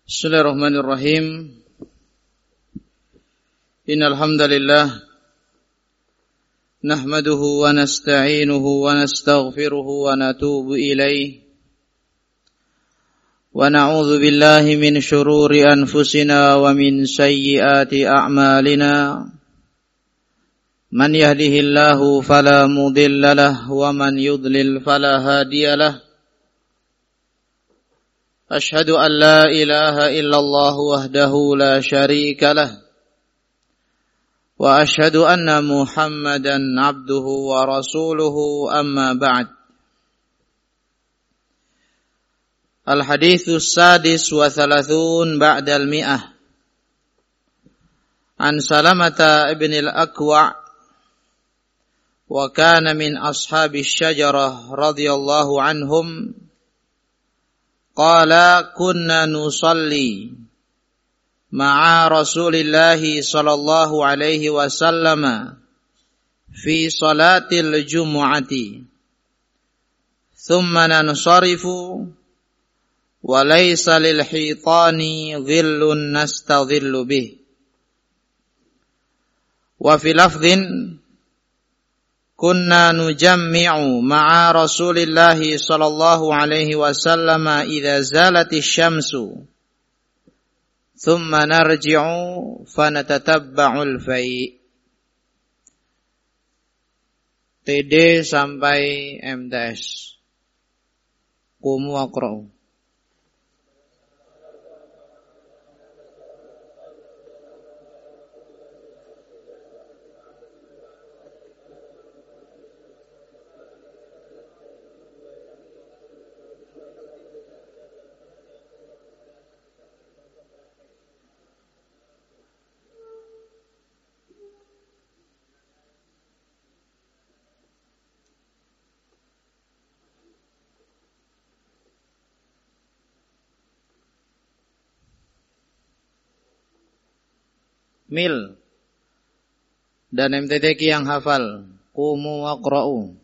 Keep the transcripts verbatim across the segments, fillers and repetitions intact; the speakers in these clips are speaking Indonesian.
Bismillahirrahmanirrahim. Innal hamdalillah nahmaduhu wa nasta'inuhu wa nastaghfiruhu wa natubu ilayh. Wa na'udzu billahi min shururi anfusina wa min sayyiati a'malina. Man yahdihillahu fala mudilla lahu wa man yudlil fala hadiya lahu. أشهد أن لا إله إلا الله وحده لا شريك له وأشهد أن محمدا عبده ورسوله أما بعد. الحديث السادس وثلاثون بعد المئة عن سلمة ابن الأكوع وكان من أصحاب الشجرة رضي الله عنهم Qala kunna nusalli ma'a Rasulillahi sallallahu alaihi wasallam fi salatil jumu'ati thumma nansarifu wa laysa lil hitani dhillun nastadhillu bih wa fi lafdhin kunna nujammi'u ma'a Rasulillahi sallallahu alaihi wasallam idza zalatis syamsu thumma narji'u fanatatabba'ul fai'. T D sampai M T S. Qumu aqra'u. Mil dan M T T Q yang hafal. Qumu waqra'u.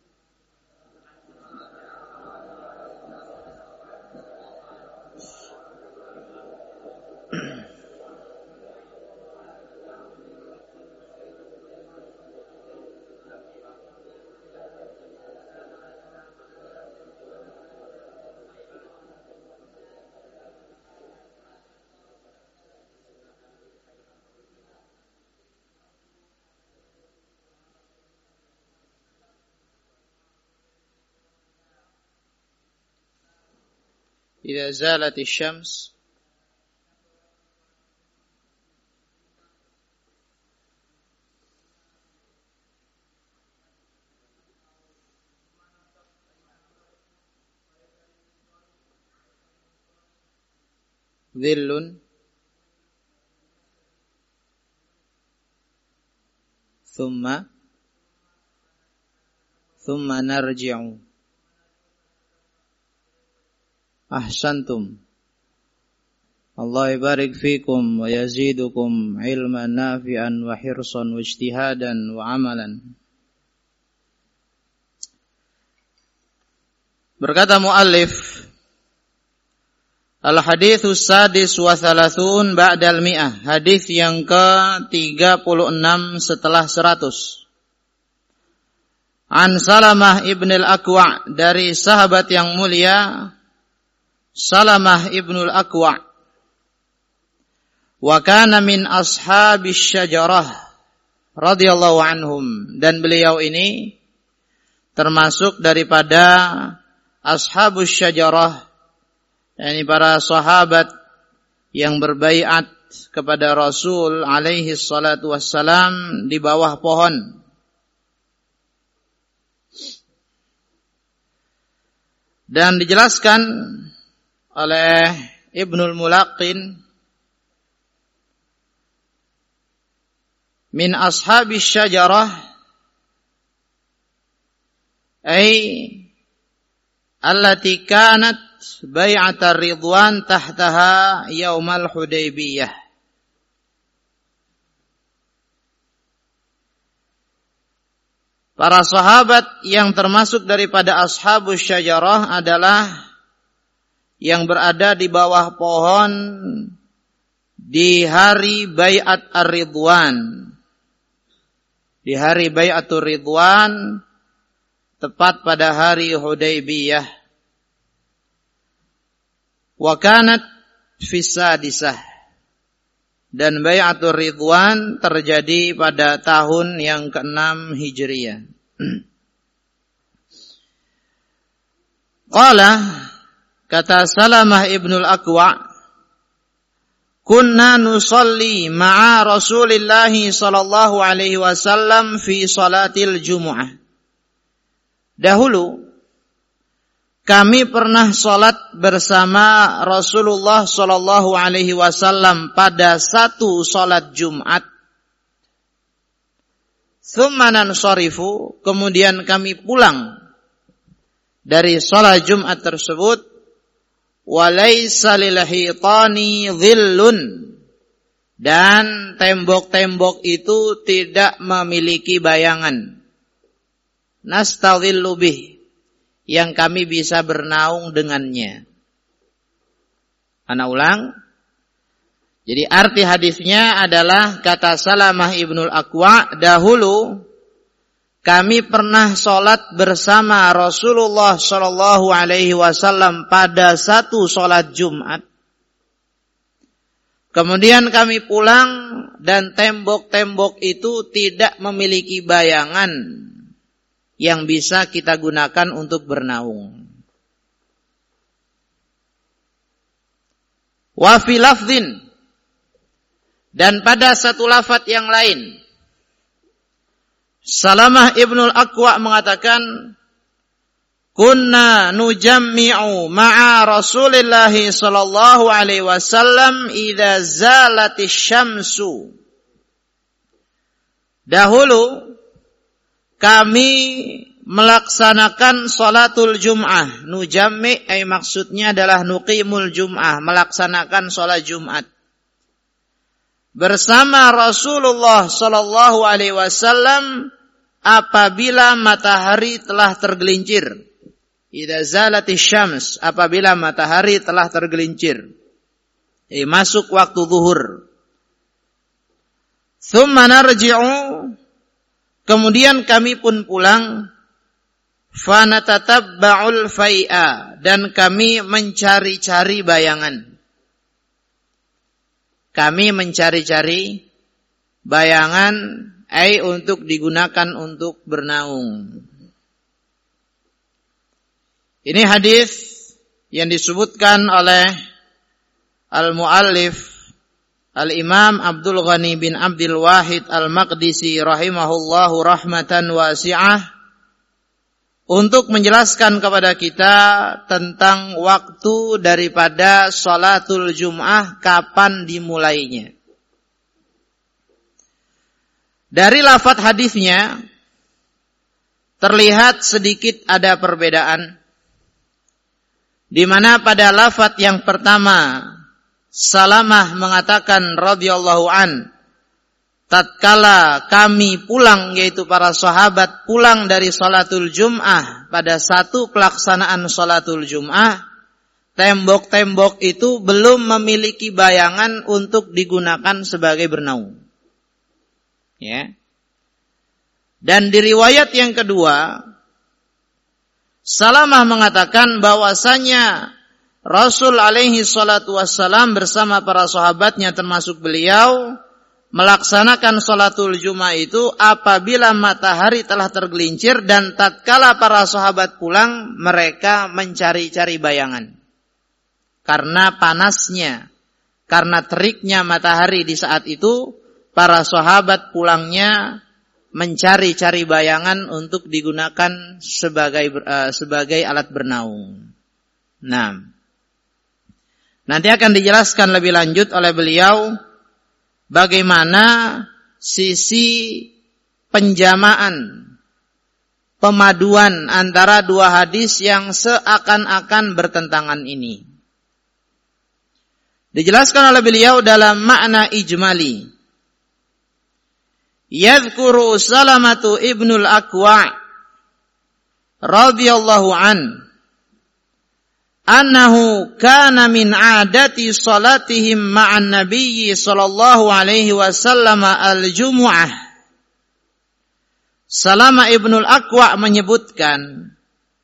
إذا زالت الشمس ظل ثم ثم نرجع. Ahsantum. Allah barik fikum wa yazidukum ilman nafi'an wa hirsan wa ijtihadan wa amalan. Berkata muallif, Al-haditsus sadis wa thalathun ba'dal mi'ah, hadis yang ke tiga puluh enam setelah seratus. An Salamah ibn al-Akwa', dari sahabat yang mulia Salamah ibnul Akwa', wa kana min ashabis syajarah radhiyallahu anhum, dan beliau ini termasuk daripada ashabus syajarah, yakni para sahabat yang berbaiat kepada Rasul alaihi salatu wassalam di bawah pohon. Dan dijelaskan oleh Ibnul Mulaqin, min ashabis syajarah ay allati kanat bai'atar ridwan tahtaha yaumal Hudaybiyah. Para sahabat yang termasuk daripada ashabus syajarah adalah yang berada di bawah pohon di hari Bai'at Ar-Ridwan. Di hari Bai'atur Ridwan, tepat pada hari Hudaybiyah. Wa kanat fis sadisah. Dan Bai'atur Ridwan terjadi pada tahun yang keenam Hijriyah. Qala, kata Salamah ibnul Aqwa, kunna nusalli ma'a Rasulillah sallallahu alaihi wasallam fi salatil Jumu'ah. Dahulu kami pernah salat bersama Rasulullah sallallahu alaihi wasallam pada satu salat Jumat. Tsumma nansarifu, kemudian kami pulang dari salat Jumat tersebut. Walaysa lil hitani dhillun, dan tembok-tembok itu tidak memiliki bayangan. Nastadhillu bih, yang kami bisa bernaung dengannya. Ana ulang. Jadi arti hadisnya adalah, kata Salamah ibnul Aqwa, dahulu kami pernah sholat bersama Rasulullah Shallallahu Alaihi Wasallam pada satu sholat Jumat. Kemudian kami pulang dan tembok-tembok itu tidak memiliki bayangan yang bisa kita gunakan untuk bernaung. Wa fi lafdhin, dan pada satu lafaz yang lain, Salamah ibnul Aqwa mengatakan, kunna nujammi'u ma'a Rasulillah sallallahu alaihi wasallam idza zalatis syamsu. Dahulu kami melaksanakan salatul Jum'ah. Nujammi' ay maksudnya adalah nuqimul Jum'ah, melaksanakan salat Jumat bersama Rasulullah sallallahu alaihi wasallam apabila matahari telah tergelincir. Idza zalatis syams, apabila matahari telah tergelincir. Eh, masuk waktu zuhur. Tsumma narji'u, kemudian kami pun pulang. Fa natatabba'ul fai'a, dan kami mencari-cari bayangan. Kami mencari-cari bayangan, ai untuk digunakan untuk bernaung. Ini hadis yang disebutkan oleh al-muallif Al-Imam Abdul Ghani bin Abdul Wahid Al-Maqdisi rahimahullahu rahmatan wasi'ah, untuk menjelaskan kepada kita tentang waktu daripada salatul Jum'ah, kapan dimulainya. Dari lafaz hadisnya terlihat sedikit ada perbedaan, di mana pada lafaz yang pertama Salamah mengatakan radhiyallahu an, tatkala kami pulang, yaitu para sahabat pulang dari salatul Jum'ah, pada satu pelaksanaan salatul Jum'ah, tembok-tembok itu belum memiliki bayangan untuk digunakan sebagai bernaung. Ya. Dan di riwayat yang kedua, Salamah mengatakan bahwasanya Rasul alaihi salatu wassalam bersama para sahabatnya termasuk beliau melaksanakan salatul Jum'ah itu apabila matahari telah tergelincir, dan tatkala para sahabat pulang mereka mencari-cari bayangan. Karena panasnya, karena teriknya matahari di saat itu, para sahabat pulangnya mencari-cari bayangan untuk digunakan sebagai uh, sebagai alat bernaung. Nah, nanti akan dijelaskan lebih lanjut oleh beliau bagaimana sisi penjamaan, pemaduan antara dua hadis yang seakan-akan bertentangan ini. Dijelaskan oleh beliau dalam makna ijmali. Yadhkuru Salamatu ibnul Aqwa radhiyallahu an annahu kana min adati salatihim ma'an nabiyyi sallallahu alaihi wasallam al-jumu'ah. Salama Ibnul Aqwa menyebutkan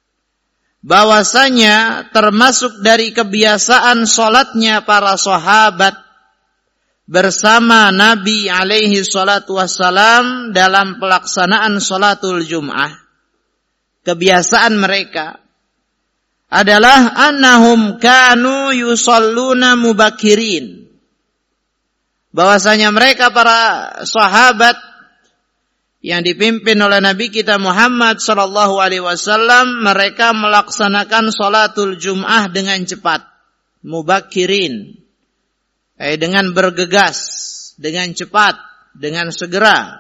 bahwasanya termasuk dari kebiasaan salatnya para sahabat bersama Nabi alaihi salatu wassalam dalam pelaksanaan salatul Jum'ah. Kebiasaan mereka adalah annahum kanu yusalluna mubakirin. Bahwasanya mereka para sahabat yang dipimpin oleh Nabi kita Muhammad sallallahu alaihi wasallam, mereka melaksanakan salatul Jum'ah dengan cepat, mubakirin. Eh, dengan bergegas, dengan cepat, dengan segera.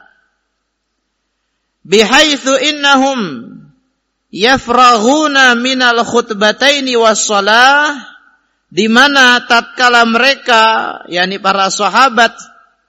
Bihaitsu innahum yafraghuna minal khutbataini was-shalah, di mana tatkala mereka, yakni para sahabat,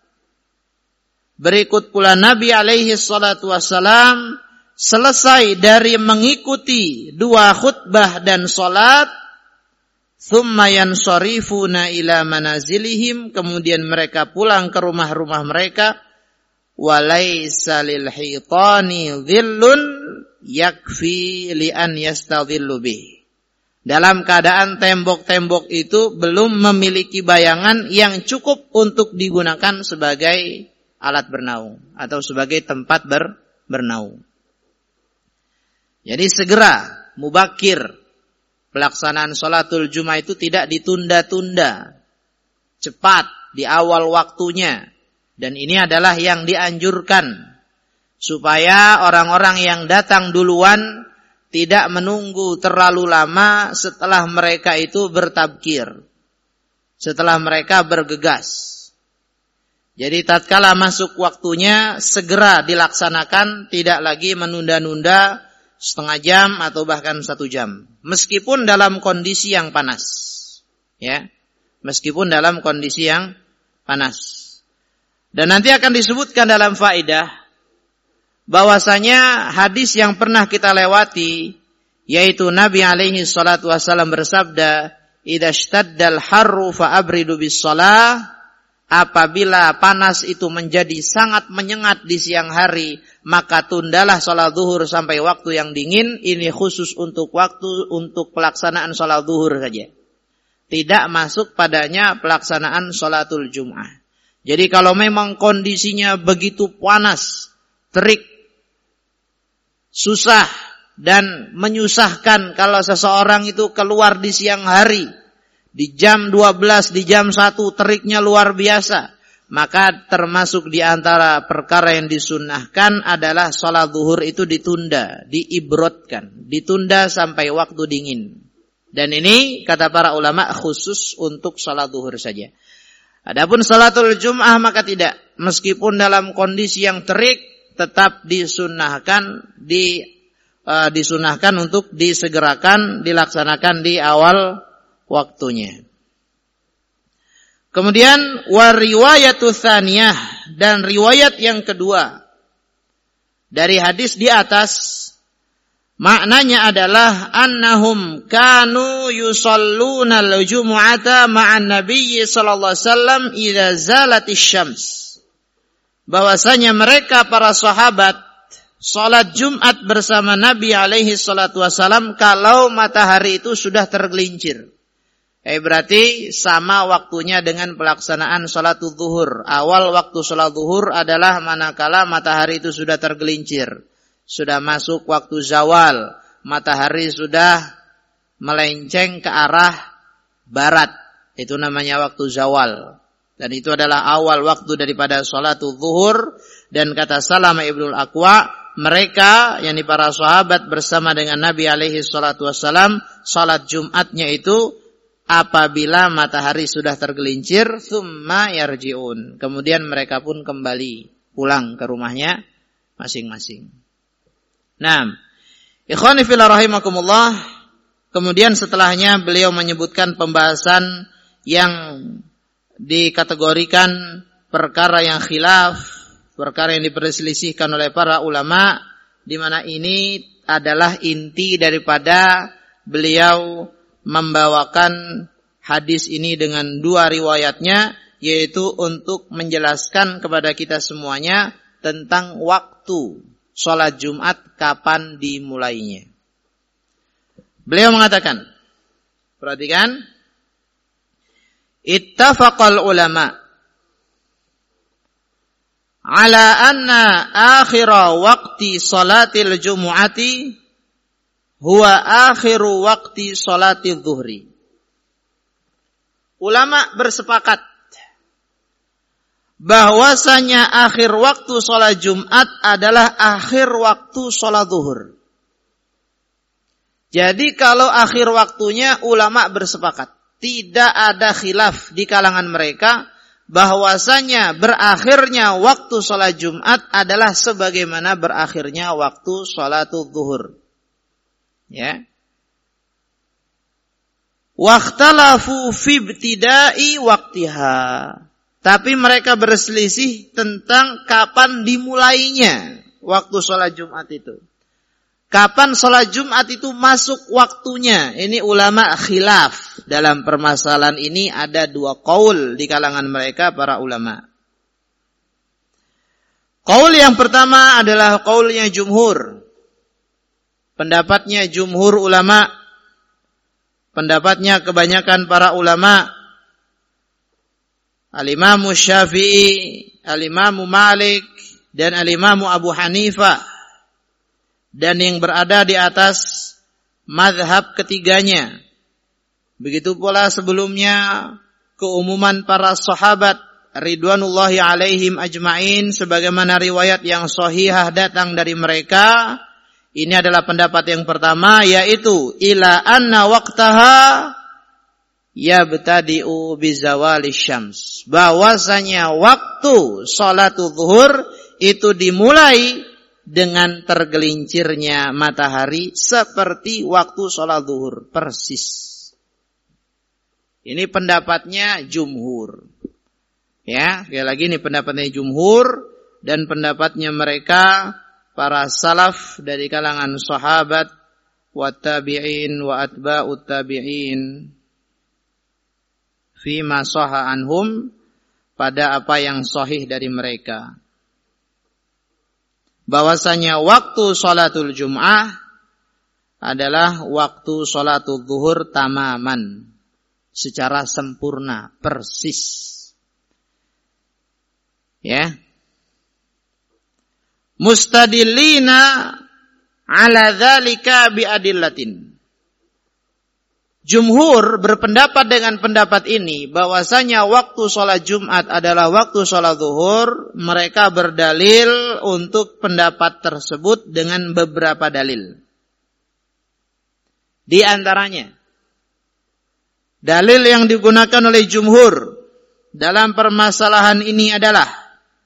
berikut pula Nabi alaihi salatu wassalam, selesai dari mengikuti dua khutbah dan salat, thumma yansarifuna ila manazilihim, kemudian mereka pulang ke rumah-rumah mereka, walaysa lil hitani dhillun yakfi li an yastadhillu bih, dalam keadaan tembok-tembok itu belum memiliki bayangan yang cukup untuk digunakan sebagai alat bernaung atau sebagai tempat ber, bernaung. Jadi segera, mubakir, pelaksanaan salatul Jum'ah itu tidak ditunda-tunda, cepat di awal waktunya. Dan ini adalah yang dianjurkan, supaya orang-orang yang datang duluan tidak menunggu terlalu lama setelah mereka itu bertabkir, setelah mereka bergegas. Jadi tatkala masuk waktunya segera dilaksanakan, tidak lagi menunda-nunda setengah jam atau bahkan satu jam, meskipun dalam kondisi yang panas, ya, meskipun dalam kondisi yang panas. Dan nanti akan disebutkan dalam faedah bahwasanya hadis yang pernah kita lewati, yaitu Nabi alaihi salatu wasallam bersabda, "Idza shtaddal harru fa abridu bis shalah." Apabila panas itu menjadi sangat menyengat di siang hari, maka tundalah salat zuhur sampai waktu yang dingin. Ini khusus untuk waktu untuk pelaksanaan salat zuhur saja, tidak masuk padanya pelaksanaan salatul Jum'ah. Jadi kalau memang kondisinya begitu panas, terik, susah dan menyusahkan kalau seseorang itu keluar di siang hari, di jam dua belas, di jam satu, teriknya luar biasa, maka termasuk di antara perkara yang disunnahkan adalah salat zuhur itu ditunda, diibrotkan, ditunda sampai waktu dingin. Dan ini kata para ulama khusus untuk salat zuhur saja. Adapun salatul Jum'ah maka tidak, meskipun dalam kondisi yang terik tetap disunnahkan, di uh, disunnahkan untuk disegerakan, dilaksanakan di awal waktunya. Kemudian wariwayatu tsaniyah, dan riwayat yang kedua dari hadis di atas, maknanya adalah annahum kanu yusalluna al-jumu'ata ma'an nabiyyi sallallahu alaihi wasallam idza zalatis syams. Bahwasanya mereka para sahabat salat Jumat bersama Nabi alaihi salatu wasallam kalau matahari itu sudah tergelincir. Eh berarti sama waktunya dengan pelaksanaan salatul zuhur. Awal waktu salat zuhur adalah manakala matahari itu sudah tergelincir, sudah masuk waktu zawal, matahari sudah melenceng ke arah barat. Itu namanya waktu zawal. Dan itu adalah awal waktu daripada salatul zuhur. Dan kata Salama Ibnul Aqwa, mereka, yakni para sahabat bersama dengan Nabi alaihi salatu wassalam, salat Jumatnya itu apabila matahari sudah tergelincir, tsumma yarji'un. Kemudian mereka pun kembali pulang ke rumahnya masing-masing. Nah, ikhwani fillah rahimakumullah, kemudian setelahnya beliau menyebutkan pembahasan yang dikategorikan perkara yang khilaf, perkara yang diperselisihkan oleh para ulama, di mana ini adalah inti daripada beliau membawakan hadis ini dengan dua riwayatnya, yaitu untuk menjelaskan kepada kita semuanya tentang waktu sholat Jumat kapan dimulainya. Beliau mengatakan, perhatikan, ittafaqal ulama ala anna akhira waqti salatil jumu'ati huwa akhiru waqti salatil zuhri. Ulama bersepakat bahwasanya akhir waktu salat Jumat adalah akhir waktu salat zuhur. Jadi kalau akhir waktunya ulama bersepakat, tidak ada khilaf di kalangan mereka bahwasanya berakhirnya waktu salat Jumat adalah sebagaimana berakhirnya waktu salatul zuhur. Ya. Wakhtalafu fi ibtida'i waqtiha. Tapi mereka berselisih tentang kapan dimulainya waktu sholat Jumat itu. Kapan sholat Jumat itu masuk waktunya? Ini ulama khilaf. Dalam permasalahan ini ada dua qaul di kalangan mereka para ulama. Qaul yang pertama adalah qaulnya jumhur. Pendapatnya jumhur ulama. Pendapatnya kebanyakan para ulama, Al-Imam Syafi'i, Al-Imam Malik, dan Al-Imam Abu Hanifah, dan yang berada di atas mazhab ketiganya. Begitu pula sebelumnya keumuman para sahabat ridwanullahi alaihim ajma'in, sebagaimana riwayat yang sahihah datang dari mereka. Ini adalah pendapat yang pertama, yaitu ila anna waqtaha yabtadi'u bizawali syams. Bahwasanya waktu salatul zuhur itu dimulai dengan tergelincirnya matahari seperti waktu salat zuhur persis. Ini pendapatnya jumhur. Ya, sekali lagi ini pendapatnya jumhur dan pendapatnya mereka para salaf dari kalangan sahabat wa tabi'in wa atba'ut tabi'in fi ma sahha anhum, pada apa yang sahih dari mereka, bahwasanya waktu salatul Jum'ah adalah waktu salatul zuhur tamaman, secara sempurna, persis. Ya. Mustadillina ala dzalika biadillatin. Jumhur berpendapat dengan pendapat ini bahwasanya waktu sholat Jumat adalah waktu sholat zuhur. Mereka berdalil untuk pendapat tersebut dengan beberapa dalil. Di antaranya, dalil yang digunakan oleh jumhur dalam permasalahan ini adalah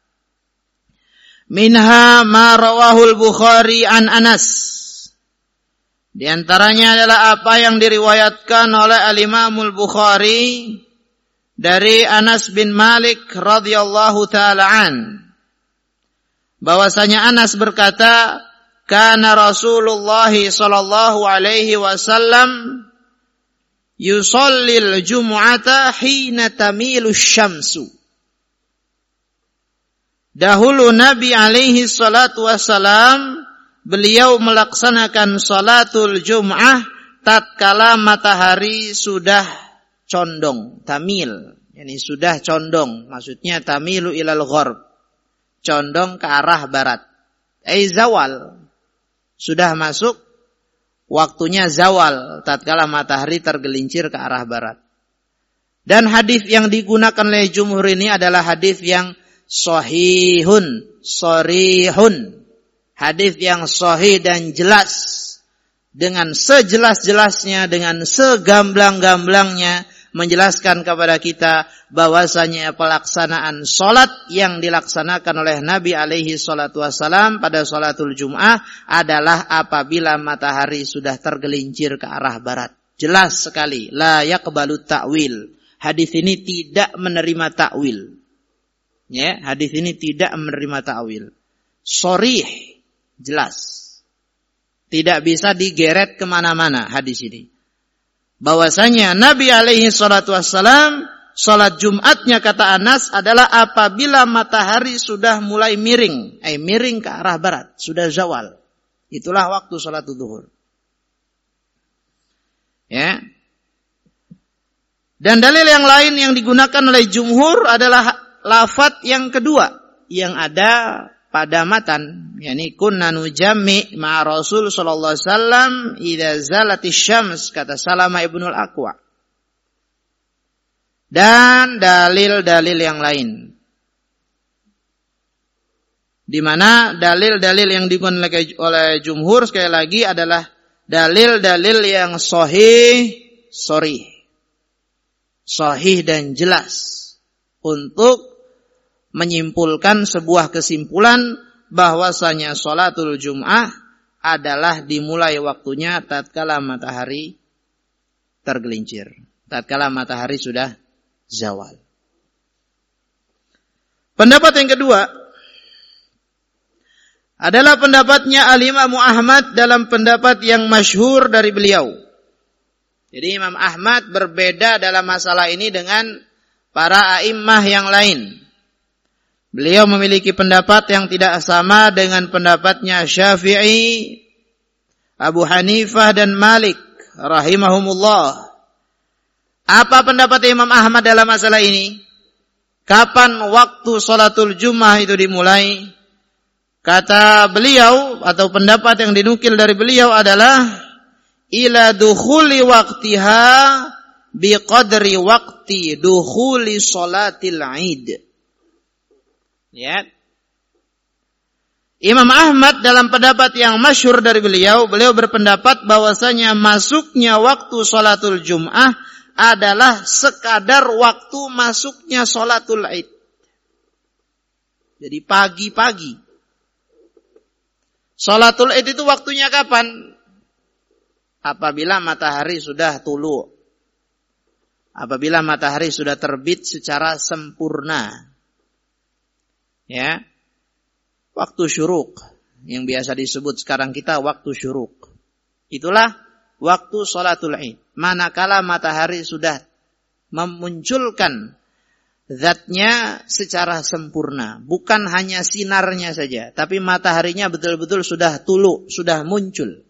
minha ma rawahul Bukhari an Anas. Di antaranya adalah apa yang diriwayatkan oleh Al-Imamul Bukhari dari Anas bin Malik radhiyallahu taala an. Bahwasanya Anas berkata, kana Rasulullah sallallahu alaihi wasallam yusallil jumu'ata hina tamilu syamsu. Dahulu Nabi alaihi salatu wassalam, beliau melaksanakan salatul Jum'ah tatkala matahari sudah condong, tamil. Yani sudah condong, maksudnya tamilu ilal gharb, condong ke arah barat. Ai zawal, sudah masuk waktunya zawal tatkala matahari tergelincir ke arah barat. Dan hadis yang digunakan oleh jumhur ini adalah hadis yang sahihun, sharihun. Hadis yang sahih dan jelas, dengan sejelas-jelasnya, dengan segamblang-gamblangnya menjelaskan kepada kita bahwasanya pelaksanaan salat yang dilaksanakan oleh Nabi alaihi salatu wassalam pada salatul Jum'ah adalah apabila matahari sudah tergelincir ke arah barat. Jelas sekali, la yaqbalu ta'wil. Hadis ini tidak menerima ta'wil. Ya, hadis ini tidak menerima ta'wil. Sharih, jelas. Tidak bisa digeret kemana-mana hadis ini. bahwasanya Nabi alaihi salatu wassalam salat Jumatnya kata Anas adalah apabila matahari sudah mulai miring, eh miring ke arah barat, sudah zawal. Itulah waktu salat zuhur. Ya. Dan dalil yang lain yang digunakan oleh jumhur adalah lafaz yang kedua yang ada pada matan, yakni kunna nujammi ma Rasul sallallahu alaihi wasallam idza zalatis syams, kata Salamah ibnul Aqwa. Dan dalil-dalil yang lain, di mana dalil-dalil yang digunakan oleh jumhur sekali lagi adalah dalil-dalil yang sahih, sharih, sahih dan jelas untuk menyimpulkan sebuah kesimpulan bahwasanya sholatul Jum'ah adalah dimulai waktunya tatkala matahari tergelincir, tatkala matahari sudah zawal. Pendapat yang kedua adalah pendapatnya Al-Imam Ahmad dalam pendapat yang masyhur dari beliau. Jadi Imam Ahmad berbeda dalam masalah ini dengan para a'immah yang lain. Beliau memiliki pendapat yang tidak sama dengan pendapatnya Syafi'i, Abu Hanifah dan Malik rahimahumullah. Apa pendapat Imam Ahmad dalam masalah ini? Kapan waktu sholatul Jum'ah itu dimulai? Kata beliau atau pendapat yang dinukil dari beliau adalah ila dukhuli waqtiha biqadri waqti dukhuli sholatil Id. Ya. Imam Ahmad dalam pendapat yang masyhur dari beliau, beliau berpendapat bahwasanya masuknya waktu sholatul Jum'ah adalah sekadar waktu masuknya sholatul Id. Jadi pagi-pagi. Sholatul Id itu waktunya kapan? Apabila matahari sudah tulu. Apabila matahari sudah terbit secara sempurna. Ya. Waktu syuruk. Yang biasa disebut sekarang kita waktu syuruk. Itulah waktu sholatul Id. Manakala matahari sudah memunculkan zatnya secara sempurna. Bukan hanya sinarnya saja. Tapi mataharinya betul-betul sudah tulu, sudah muncul.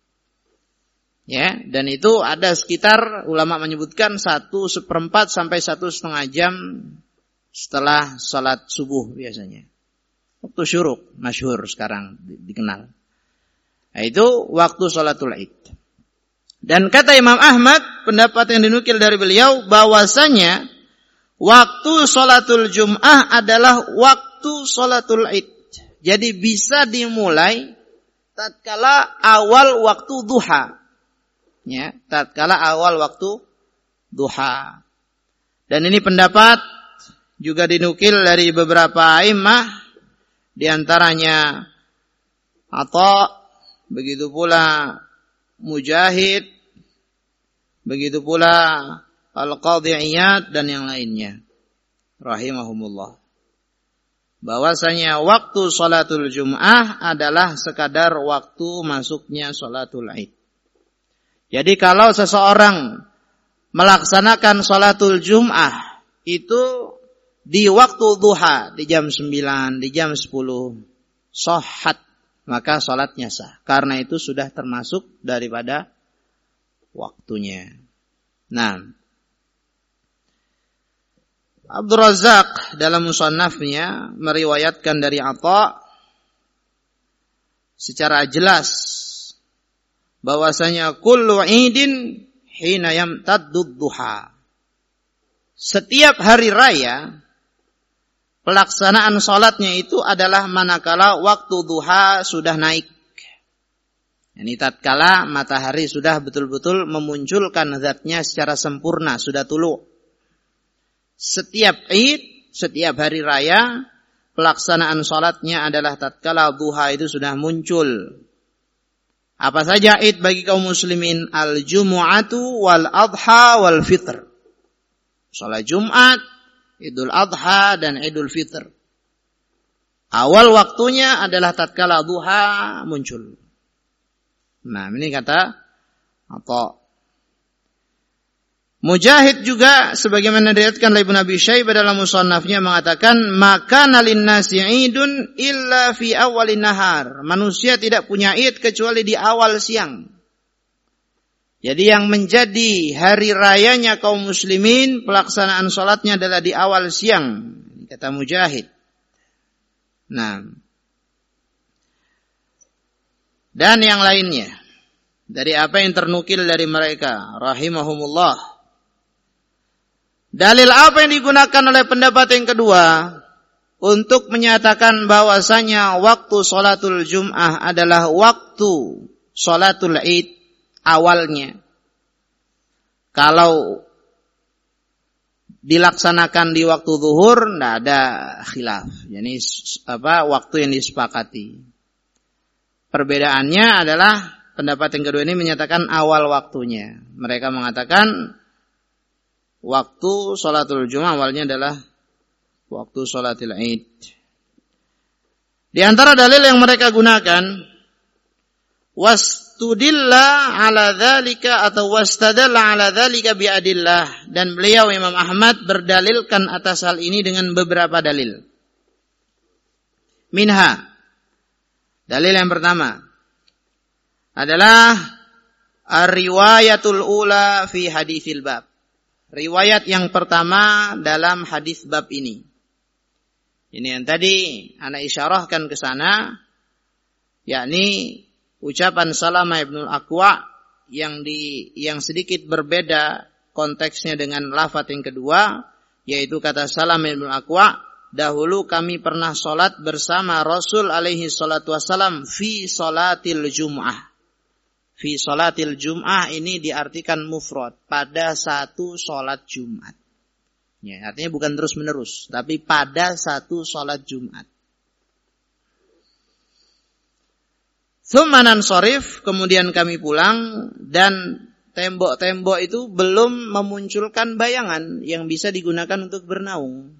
Ya, dan itu ada sekitar, ulama menyebutkan satu seperempat sampai satu setengah jam setelah salat subuh biasanya. Waktu syuruk, masyhur sekarang dikenal. Nah, itu waktu sholatul Id. Dan kata Imam Ahmad, pendapat yang dinukil dari beliau, bahwasanya waktu sholatul Jum'ah adalah waktu sholatul Id. Jadi bisa dimulai tatkala awal waktu duha. Ya, tatkala awal waktu duha. Dan ini pendapat juga dinukil dari beberapa a'immah, di antaranya Atha, begitu pula Mujahid, begitu pula Al-Qadhi Iyad dan yang lainnya rahimahumullah. Bahwasanya waktu sholatul Jum'ah adalah sekadar waktu masuknya sholatul Id. Jadi kalau seseorang melaksanakan sholatul Jum'ah itu di waktu duha, di jam sembilan, di jam sepuluh, sahhat, maka sholatnya sah. Karena itu sudah termasuk daripada waktunya. Nah, Abdul Razak dalam musannafnya meriwayatkan dari Atha secara jelas bahwasanya kullu idin hina yamtaddud duha. Setiap hari raya pelaksanaan sholatnya itu adalah manakala waktu duha sudah naik. Ini tatkala matahari sudah betul-betul memunculkan zatnya secara sempurna, sudah tulu. Setiap Id, setiap hari raya, pelaksanaan sholatnya adalah tatkala duha itu sudah muncul. Apa saja Id bagi kaum muslimin? Al-Jumu'atu wal-Adha wal-Fitr. Sholat Jumat, Idul Adha dan Idul Fitr. Awal waktunya adalah tatkala duha muncul. Nah, ini kata Atha. Mujahid juga sebagaimana diriwayatkan oleh Ibnu Abi Syaibah dalam musannafnya mengatakan, maka nalin nasi idun illa fi awalin nahar. Manusia tidak punya id kecuali di awal siang. Jadi yang menjadi hari rayanya kaum muslimin, pelaksanaan sholatnya adalah di awal siang, kata Mujahid. Nah, dan yang lainnya dari apa yang ternukil dari mereka, rahimahumullah. Dalil apa yang digunakan oleh pendapat yang kedua untuk menyatakan bahwasanya waktu sholatul Jum'ah adalah waktu sholatul Id awalnya? Kalau dilaksanakan di waktu zuhur, tidak ada khilaf. Jadi apa waktu yang disepakati. Perbedaannya adalah pendapat yang kedua ini menyatakan awal waktunya. Mereka mengatakan waktu sholatul Jum'ah awalnya adalah waktu sholatul Id. Di antara dalil yang mereka gunakan, wastudilla ala dzalika atau wastadalla ala dzalika biadillah, dan beliau Imam Ahmad berdalilkan atas hal ini dengan beberapa dalil. Minha, dalil yang pertama adalah ar-riwayatul ula fi haditsil bab. Riwayat yang pertama dalam hadis bab ini. Ini yang tadi ana isyarahkan ke sana, yakni ucapan Salamah ibn al-Aqwa yang di yang sedikit berbeda konteksnya dengan lafaz yang kedua, yaitu kata Salamah ibn al-Aqwa, dahulu kami pernah salat bersama Rasul alaihi salatu wasalam fi salatil Jum'ah. Fi salatil Jum'ah ini diartikan mufrad, pada satu salat Jumat. Ya, artinya bukan terus menerus, tapi pada satu salat Jumat. Tsumma nansharif, kemudian kami pulang, dan tembok-tembok itu belum memunculkan bayangan yang bisa digunakan untuk bernaung.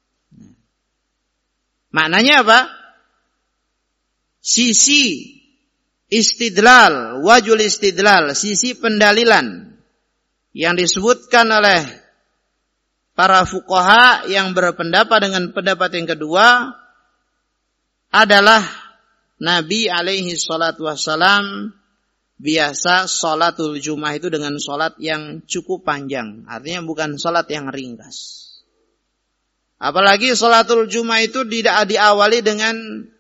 Maknanya apa? Sisi istidlal, wajul istidlal, sisi pendalilan yang disebutkan oleh para fuqaha yang berpendapat dengan pendapat yang kedua adalah Nabi alaihi salatu wassalam biasa sholatul Jum'ah itu dengan sholat yang cukup panjang, artinya bukan sholat yang ringkas. Apalagi sholatul Jum'ah itu tidak diawali dengan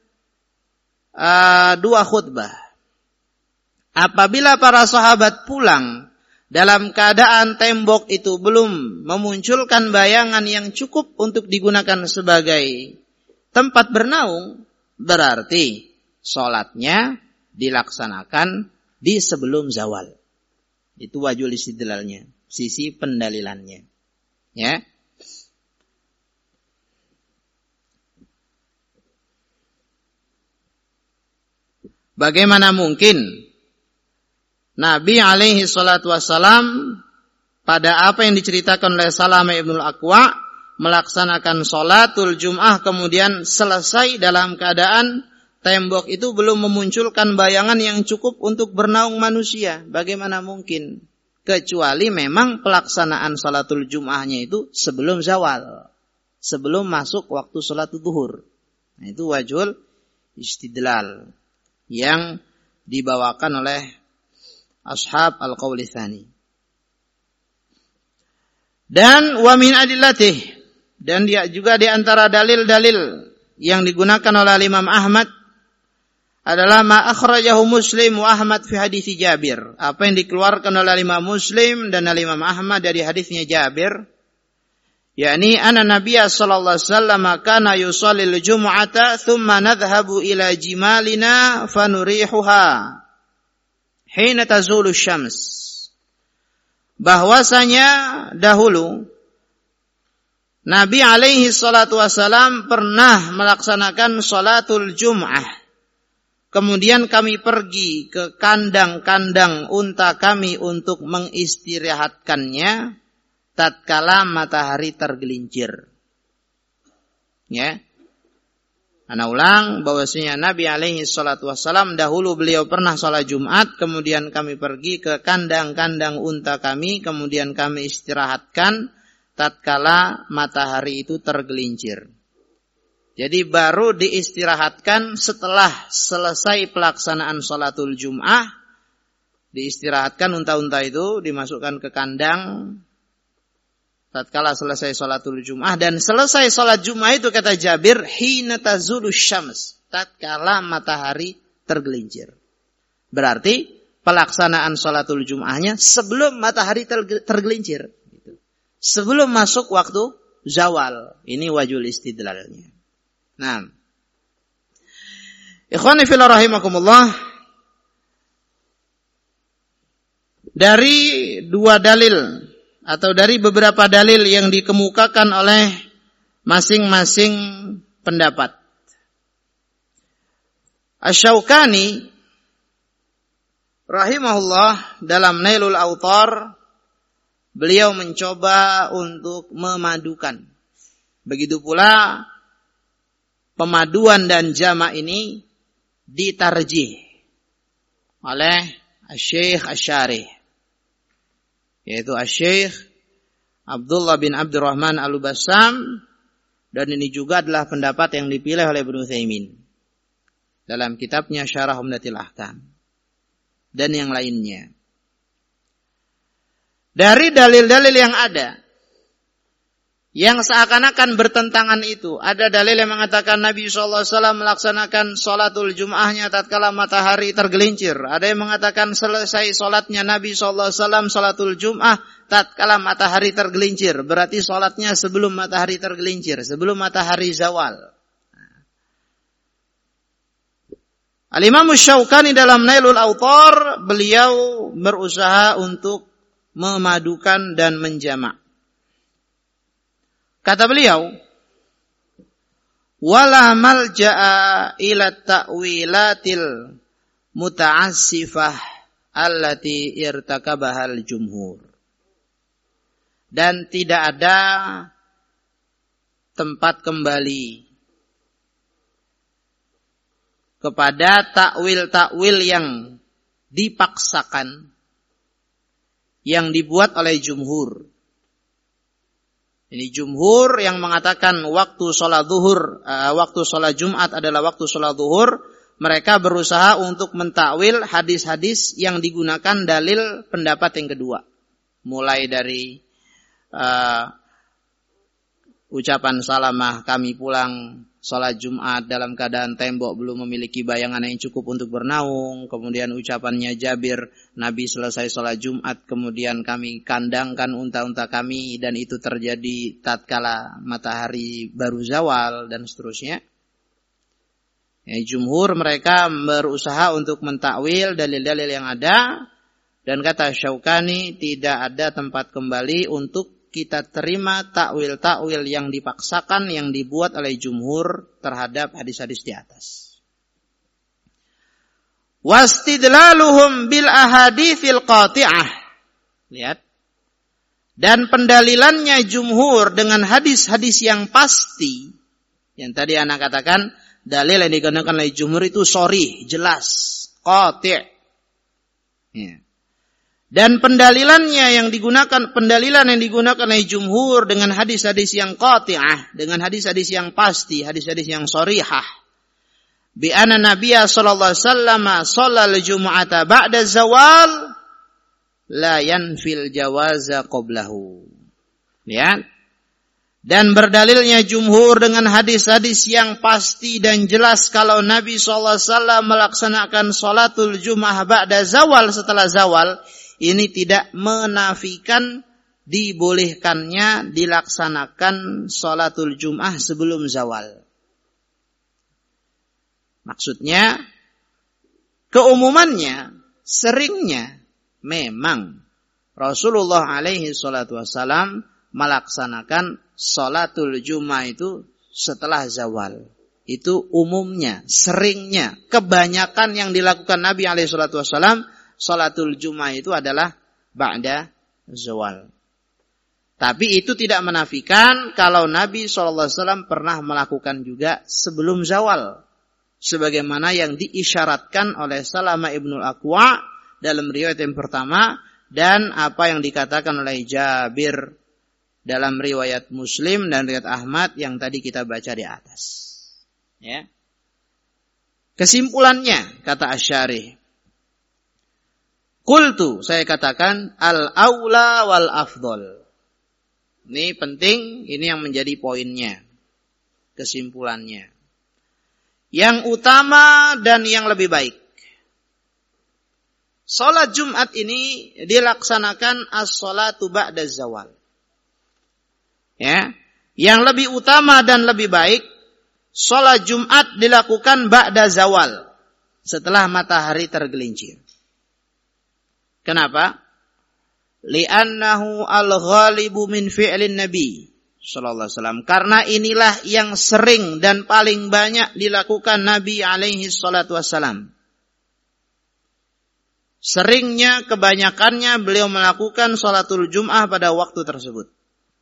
uh, dua khutbah. Apabila para sahabat pulang dalam keadaan tembok itu belum memunculkan bayangan yang cukup untuk digunakan sebagai tempat bernaung, berarti sholatnya dilaksanakan di sebelum zawal. Itu wajul istidlalnya, sisi pendalilannya. Ya. Bagaimana mungkin Nabi alaihi salatu wassalam pada apa yang diceritakan oleh Salamah ibn al-Aqwa melaksanakan sholatul Jum'ah kemudian selesai dalam keadaan tembok itu belum memunculkan bayangan yang cukup untuk bernaung manusia? Bagaimana mungkin? Kecuali memang pelaksanaan sholatul Jum'ahnya itu sebelum zawal, sebelum masuk waktu sholat zuhur. Nah, itu wajhul istidlal yang dibawakan oleh ashab al-qauli tsani. Dan wa min adillatih, dan dia juga di antara dalil-dalil yang digunakan oleh Imam Ahmad adalah ma akhrajahu Muslim wa Ahmad fi hadits Jabir. Apa yang dikeluarkan oleh Imam Muslim dan Imam Ahmad dari hadisnya Jabir, yakni anna Nabiya sallallahu alaihi wasallam kana yusallil jum'ata thumma nadhhabu ila jimalina fanurihuha hina tazulu syams. Bahwasanya dahulu Nabi alaihi salatu wasalam pernah melaksanakan salatul Jum'ah. Kemudian kami pergi ke kandang-kandang unta kami untuk mengistirahatkannya tatkala matahari tergelincir. Ya. Ana ulang bahwasanya Nabi alaihi salatu wassalam dahulu beliau pernah sholat Jumat, kemudian kami pergi ke kandang-kandang unta kami, kemudian kami istirahatkan tatkala matahari itu tergelincir. Jadi baru diistirahatkan setelah selesai pelaksanaan sholatul Jum'ah, diistirahatkan unta-unta itu, dimasukkan ke kandang tatkala selesai sholatul Jum'ah, dan selesai sholat Jum'ah itu kata Jabir, hina tazulu syams, tatkala matahari tergelincir. Berarti pelaksanaan sholatul Jum'ahnya sebelum matahari tergelincir, sebelum masuk waktu zawal. Ini wajhul istidlalnya. Nah, ikhwani fillah rahimakumullah, dari dua dalil atau dari beberapa dalil yang dikemukakan oleh masing-masing pendapat, Asy-Syaukani rahimahullah dalam Nailul Awtar, beliau mencoba untuk memadukan. Begitu pula pemaduan dan jama' ini ditarjih oleh Asy-Syaikh Asy-Syarih, yaitu Asy-Syaikh Abdullah bin Abdurrahman Al-Bassam, dan ini juga adalah pendapat yang dipilih oleh Ibnu Utsaimin dalam kitabnya Syarah Umdatul Ahkam dan yang lainnya. Dari dalil-dalil yang ada yang seakan-akan bertentangan itu, ada dalil yang mengatakan Nabi shallallahu alaihi wasallam melaksanakan sholatul Jum'ahnya tatkala matahari tergelincir. Ada yang mengatakan selesai sholatnya Nabi shallallahu alaihi wasallam sholatul Jum'ah tatkala matahari tergelincir. Berarti sholatnya sebelum matahari tergelincir, sebelum matahari zawal. Al-Imam Asy-Syaukani dalam Nailul Awtar, beliau berusaha untuk memadukan dan menjamak. Kata beliau, wala malja'a ila ta'wilatil muta'assifah allati irtakabahal jumhur. Dan tidak ada tempat kembali kepada takwil-takwil yang dipaksakan, yang dibuat oleh jumhur. Ini jumhur yang mengatakan waktu sholat zuhur, uh, waktu sholat Jumat adalah waktu sholat zuhur. Mereka berusaha untuk mentakwil hadis-hadis yang digunakan dalil pendapat yang kedua. Mulai dari uh, ucapan Salamah, kami pulang sholat Jumat dalam keadaan tembok belum memiliki bayangan yang cukup untuk bernaung. Kemudian ucapannya Jabir, Nabi selesai sholat Jumat, kemudian kami kandangkan unta-unta kami, dan itu terjadi tatkala matahari baru zawal, dan seterusnya. Ya, jumhur mereka berusaha untuk mentakwil dalil-dalil yang ada, dan kata Syaukani, tidak ada tempat kembali untuk kita terima takwil-takwil yang dipaksakan, yang dibuat oleh jumhur terhadap hadis-hadis di atas. Wastidlaluhum bil ahaditsil qati'ah. Lihat. Dan pendalilannya jumhur dengan hadis-hadis yang pasti. Yang tadi anak katakan, dalil yang digunakan oleh jumhur itu sharih, jelas, qati'. Ya. Dan pendalilannya yang digunakan, pendalilan yang digunakan oleh jumhur dengan hadis-hadis yang qati'ah, dengan hadis-hadis yang pasti, hadis-hadis yang sharihah. Bi anna Nabiyya sallallahu alaihi wasallam shallal jumu'ata ba'da zawal la yanfil jawaza qablahu. Lihat. Dan berdalilnya jumhur dengan hadis-hadis yang pasti dan jelas kalau Nabi sallallahu alaihi wasallam melaksanakan sholatul Jum'ah ba'da zawal, setelah zawal, ini tidak menafikan dibolehkannya dilaksanakan sholatul Jum'ah sebelum zawal. Maksudnya, keumumannya, seringnya, memang Rasulullah alaihi salatu wassalam melaksanakan sholatul Jum'ah itu setelah zawal. Itu umumnya, seringnya, kebanyakan yang dilakukan Nabi alaihi salatu wassalam, sholatul Jum'ah itu adalah ba'da zawal. Tapi itu tidak menafikan kalau Nabi shallallahu alaihi wasallam pernah melakukan juga sebelum zawal. Sebagaimana yang diisyaratkan oleh Salamah ibnul Aqwa dalam riwayat yang pertama. Dan apa yang dikatakan oleh Jabir dalam riwayat Muslim dan riwayat Ahmad yang tadi kita baca di atas. Ya. Kesimpulannya, kata Asy-Syarih. Qultu, saya katakan, al-aula wal afdol. Ini penting, ini yang menjadi poinnya. Kesimpulannya. Yang utama dan yang lebih baik. Salat Jumat ini dilaksanakan as-salatu ba'da zawal. Ya. Yang lebih utama dan lebih baik, salat Jumat dilakukan ba'da zawal. Setelah matahari tergelincir. Kenapa? Li'annahu al-ghalibu min fi'lin Nabi sallallahu alaihi wasallam. Karena inilah yang sering dan paling banyak dilakukan Nabi alaihi salatu wassalam. Seringnya, kebanyakannya beliau melakukan salatul Jum'ah pada waktu tersebut.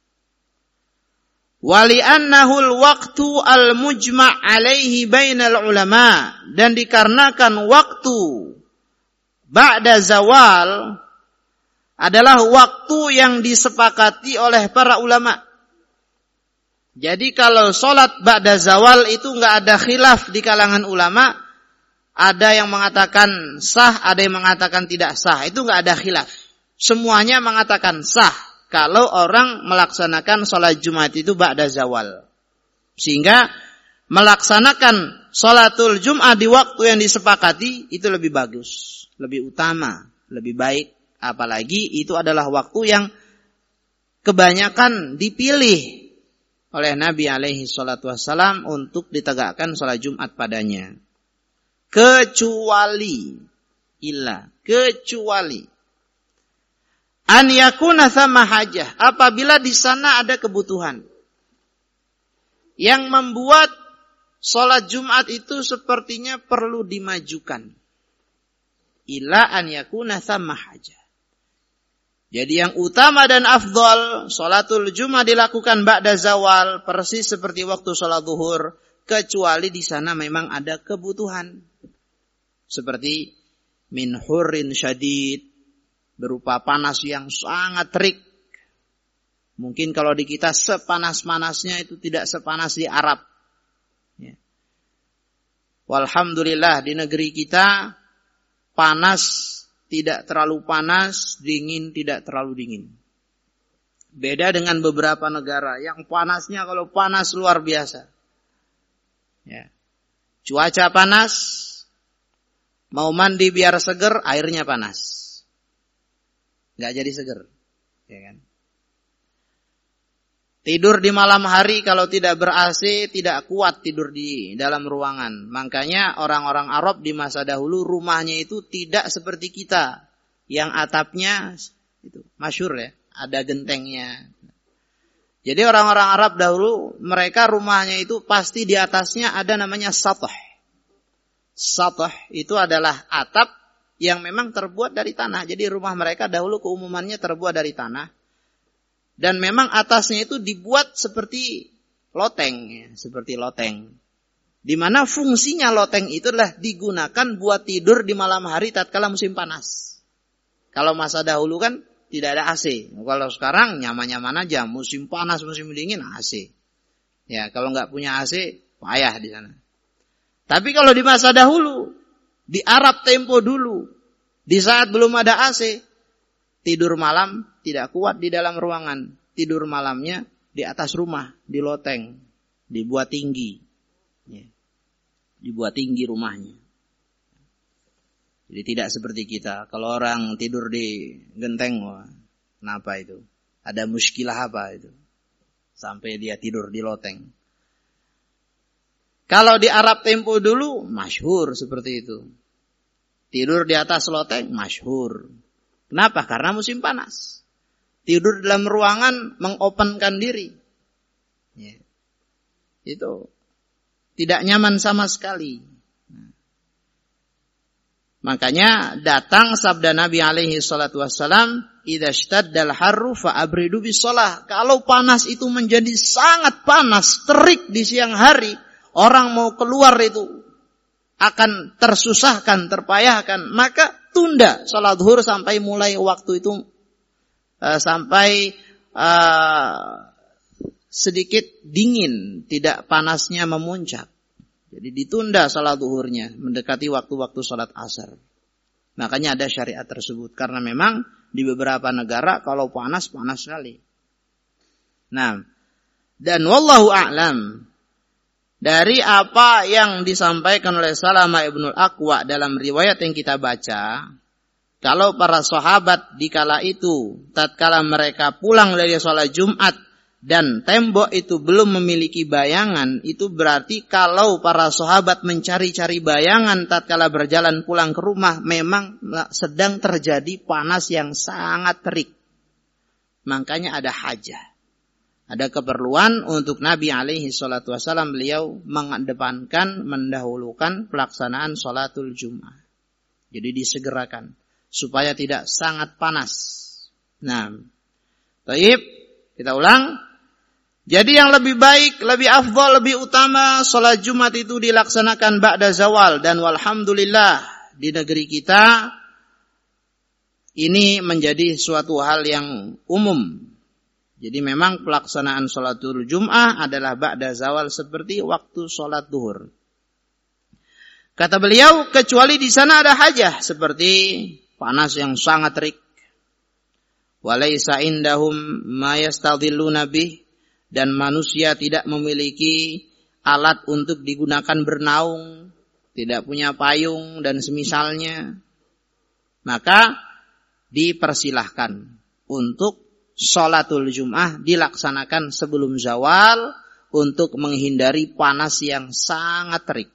Wali'annahu al-waqtu al-mujma' alaihi bainal ulama. Dan dikarenakan waktu ba'da zawal adalah waktu yang disepakati oleh para ulama. Jadi kalau sholat ba'da zawal itu enggak ada khilaf di kalangan ulama. Ada yang mengatakan sah, ada yang mengatakan tidak sah. Itu enggak ada khilaf. Semuanya mengatakan sah kalau orang melaksanakan sholat Jumat itu ba'da zawal. Sehingga melaksanakan sholatul Jum'ah di waktu yang disepakati itu lebih bagus, lebih utama, lebih baik. Apalagi itu adalah waktu yang kebanyakan dipilih oleh Nabi alaihi salatu wassalam untuk ditegakkan sholat Jumat padanya. Kecuali, illa, kecuali an yakuna sama hajah, apabila di sana ada kebutuhan yang membuat sholat Jumat itu sepertinya perlu dimajukan. Illa an yakuna sama hajah. Jadi yang utama dan afdal, sholatul Jumat dilakukan ba'da zawal, persis seperti waktu sholat zuhur, kecuali di sana memang ada kebutuhan. Seperti min hurrin syadid, berupa panas yang sangat terik. Mungkin kalau di kita sepanas-panasnya itu tidak sepanas di Arab. Ya. Walhamdulillah di negeri kita panas tidak terlalu panas, dingin tidak terlalu dingin. Beda dengan beberapa negara yang panasnya kalau panas luar biasa. Ya. Cuaca panas, mau mandi biar seger, airnya panas. Nggak jadi seger. Ya kan? Tidur di malam hari kalau tidak ber-A C tidak kuat tidur di dalam ruangan. Makanya orang-orang Arab di masa dahulu rumahnya itu tidak seperti kita. Yang atapnya itu masyhur ya, ada gentengnya. Jadi orang-orang Arab dahulu mereka rumahnya itu pasti di atasnya ada namanya satah. Satah itu adalah atap yang memang terbuat dari tanah. Jadi rumah mereka dahulu keumumannya terbuat dari tanah. Dan memang atasnya itu dibuat seperti loteng, ya, seperti loteng. Di mana fungsinya loteng itu adalah digunakan buat tidur di malam hari tatkala musim panas. Kalau masa dahulu kan tidak ada A C. Kalau sekarang nyaman-nyaman aja, musim panas, musim dingin A C. Ya, kalau nggak punya A C, payah di sana. Tapi kalau di masa dahulu, di Arab tempo dulu, di saat belum ada A C, tidur malam tidak kuat di dalam ruangan. Tidur malamnya di atas rumah, di loteng. Dibuat tinggi. Ya. Dibuat tinggi rumahnya. Jadi tidak seperti kita. Kalau orang tidur di genteng, wah, kenapa itu? Ada muskilah apa itu? Sampai dia tidur di loteng. Kalau di Arab tempo dulu, masyhur seperti itu. Tidur di atas loteng, masyhur. Kenapa? Karena musim panas. Tidur dalam ruangan mengopenkan diri. Ya. Itu tidak nyaman sama sekali. Nah. Makanya datang sabda Nabi alaihi salatu wassalam, idza shtaddal harru fa'abridu bis shalah. Kalau panas itu menjadi sangat panas, terik di siang hari, orang mau keluar itu akan tersusahkan, terpayahkan, maka tunda salat zuhur sampai mulai waktu itu uh, sampai uh, sedikit dingin, tidak panasnya memuncak. Jadi ditunda salat zuhurnya mendekati waktu-waktu salat asar. Makanya ada syariat tersebut karena memang di beberapa negara kalau panas panas sekali. Nah, dan wallahu a'lam, dari apa yang disampaikan oleh Salamah ibnul Aqwa dalam riwayat yang kita baca, kalau para sahabat di kala itu tatkala mereka pulang dari salat Jumat dan tembok itu belum memiliki bayangan, itu berarti kalau para sahabat mencari-cari bayangan tatkala berjalan pulang ke rumah, memang sedang terjadi panas yang sangat terik. Makanya ada hajah, ada keperluan untuk Nabi alaihi salatu wasallam, beliau mengedepankan, mendahulukan pelaksanaan sholatul Jum'ah. Jadi disegerakan supaya tidak sangat panas. Nah, baik, kita ulang. Jadi yang lebih baik, lebih afdal, lebih utama salat Jumat itu dilaksanakan ba'da zawal. Dan walhamdulillah di negeri kita ini menjadi suatu hal yang umum. Jadi memang pelaksanaan salatul Jum'ah adalah ba'da zawal seperti waktu salat zuhur. Kata beliau, kecuali di sana ada hajah seperti panas yang sangat terik. Walaysa indahum ma yastadhilluna bih, dan manusia tidak memiliki alat untuk digunakan bernaung, tidak punya payung dan semisalnya, maka dipersilahkan untuk sholatul Jum'ah dilaksanakan sebelum zawal untuk menghindari panas yang sangat terik.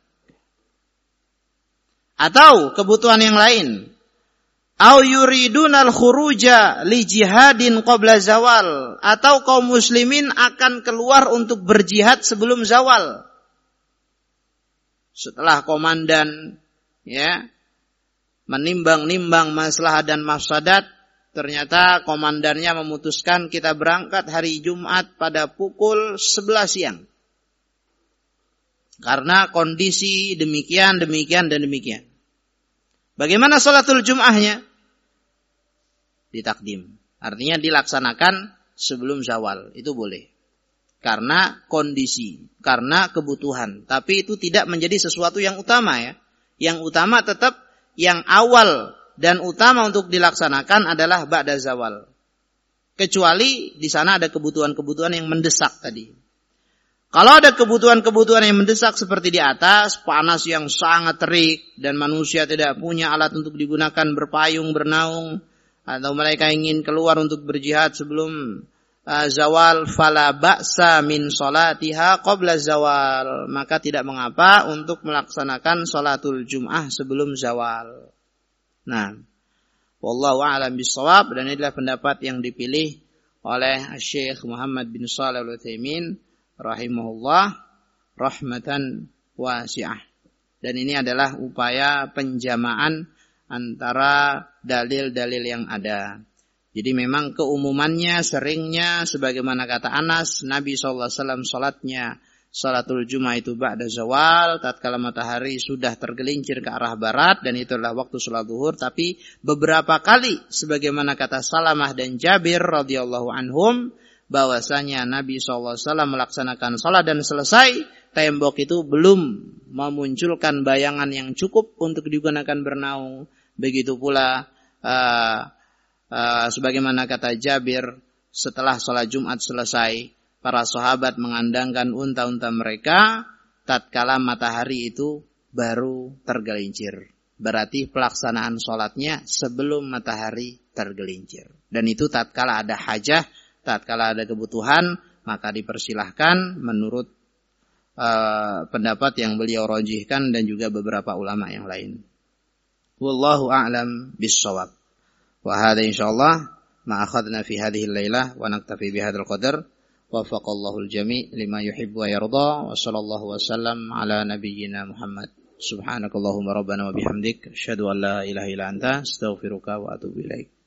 Atau kebutuhan yang lain, au yuridunal khuruja li jihadin qabla zawal, atau kaum muslimin akan keluar untuk berjihad sebelum zawal. Setelah komandan ya menimbang-nimbang maslahat dan mafsadat, ternyata komandannya memutuskan kita berangkat hari Jumat pada pukul sebelas siang. Karena kondisi demikian, demikian dan demikian. Bagaimana salatul Jum'ahnya? Ditakdim. Artinya dilaksanakan sebelum zawal. Itu boleh. Karena kondisi, karena kebutuhan. Tapi itu tidak menjadi sesuatu yang utama ya. Yang utama tetap yang awal dan utama untuk dilaksanakan adalah ba'da zawal. Kecuali di sana ada kebutuhan-kebutuhan yang mendesak tadi. Kalau ada kebutuhan-kebutuhan yang mendesak seperti di atas, panas yang sangat terik dan manusia tidak punya alat untuk digunakan berpayung, bernaung, atau mereka ingin keluar untuk berjihad sebelum uh, zawal, fala ba'sa min salatiha qabla zawal, maka tidak mengapa untuk melaksanakan salatul Jum'ah sebelum zawal. Nah, wallahu a'lam bishawab, dan inilah pendapat yang dipilih oleh Syekh Muhammad bin Shalih Al-Utsaimin rahimahullah rahmatan wasi'ah. Dan ini adalah upaya penjamaan antara dalil-dalil yang ada. Jadi memang keumumannya, seringnya, sebagaimana kata Anas, Nabi shallallahu alaihi wasallam salatnya, salatul Jum'ah itu ba'da zawal, tatkala matahari sudah tergelincir ke arah barat, dan itu adalah waktu salat zuhur. Tapi beberapa kali, sebagaimana kata Salamah dan Jabir radhiyallahu anhum, bahwasanya Nabi shallallahu alaihi wasallam melaksanakan salat dan selesai, tembok itu belum memunculkan bayangan yang cukup untuk digunakan bernaung. Begitu pula uh, uh, sebagaimana kata Jabir, setelah salat Jumat selesai, para sahabat mengandangkan unta-unta mereka tatkala matahari itu baru tergelincir. Berarti pelaksanaan salatnya sebelum matahari tergelincir. Dan itu tatkala ada hajah, tatkala ada kebutuhan, maka dipersilahkan menurut uh, pendapat yang beliau rajihkan dan juga beberapa ulama yang lain. Wallahu a'lam bis-shawab. Wa hadha insyaallah ma akhadna fi hadhihi al-lailah wa naktafi bi hadzal qadar. Wafaqallahu al-jami' lima yuhibbu wa yarda. Wa sallallahu wasallam ala nabiyyina Muhammad Subhanakallahumma rabbana wa bihamdik asyhadu an la ilaha illa anta astaghfiruka wa atubu ilaik.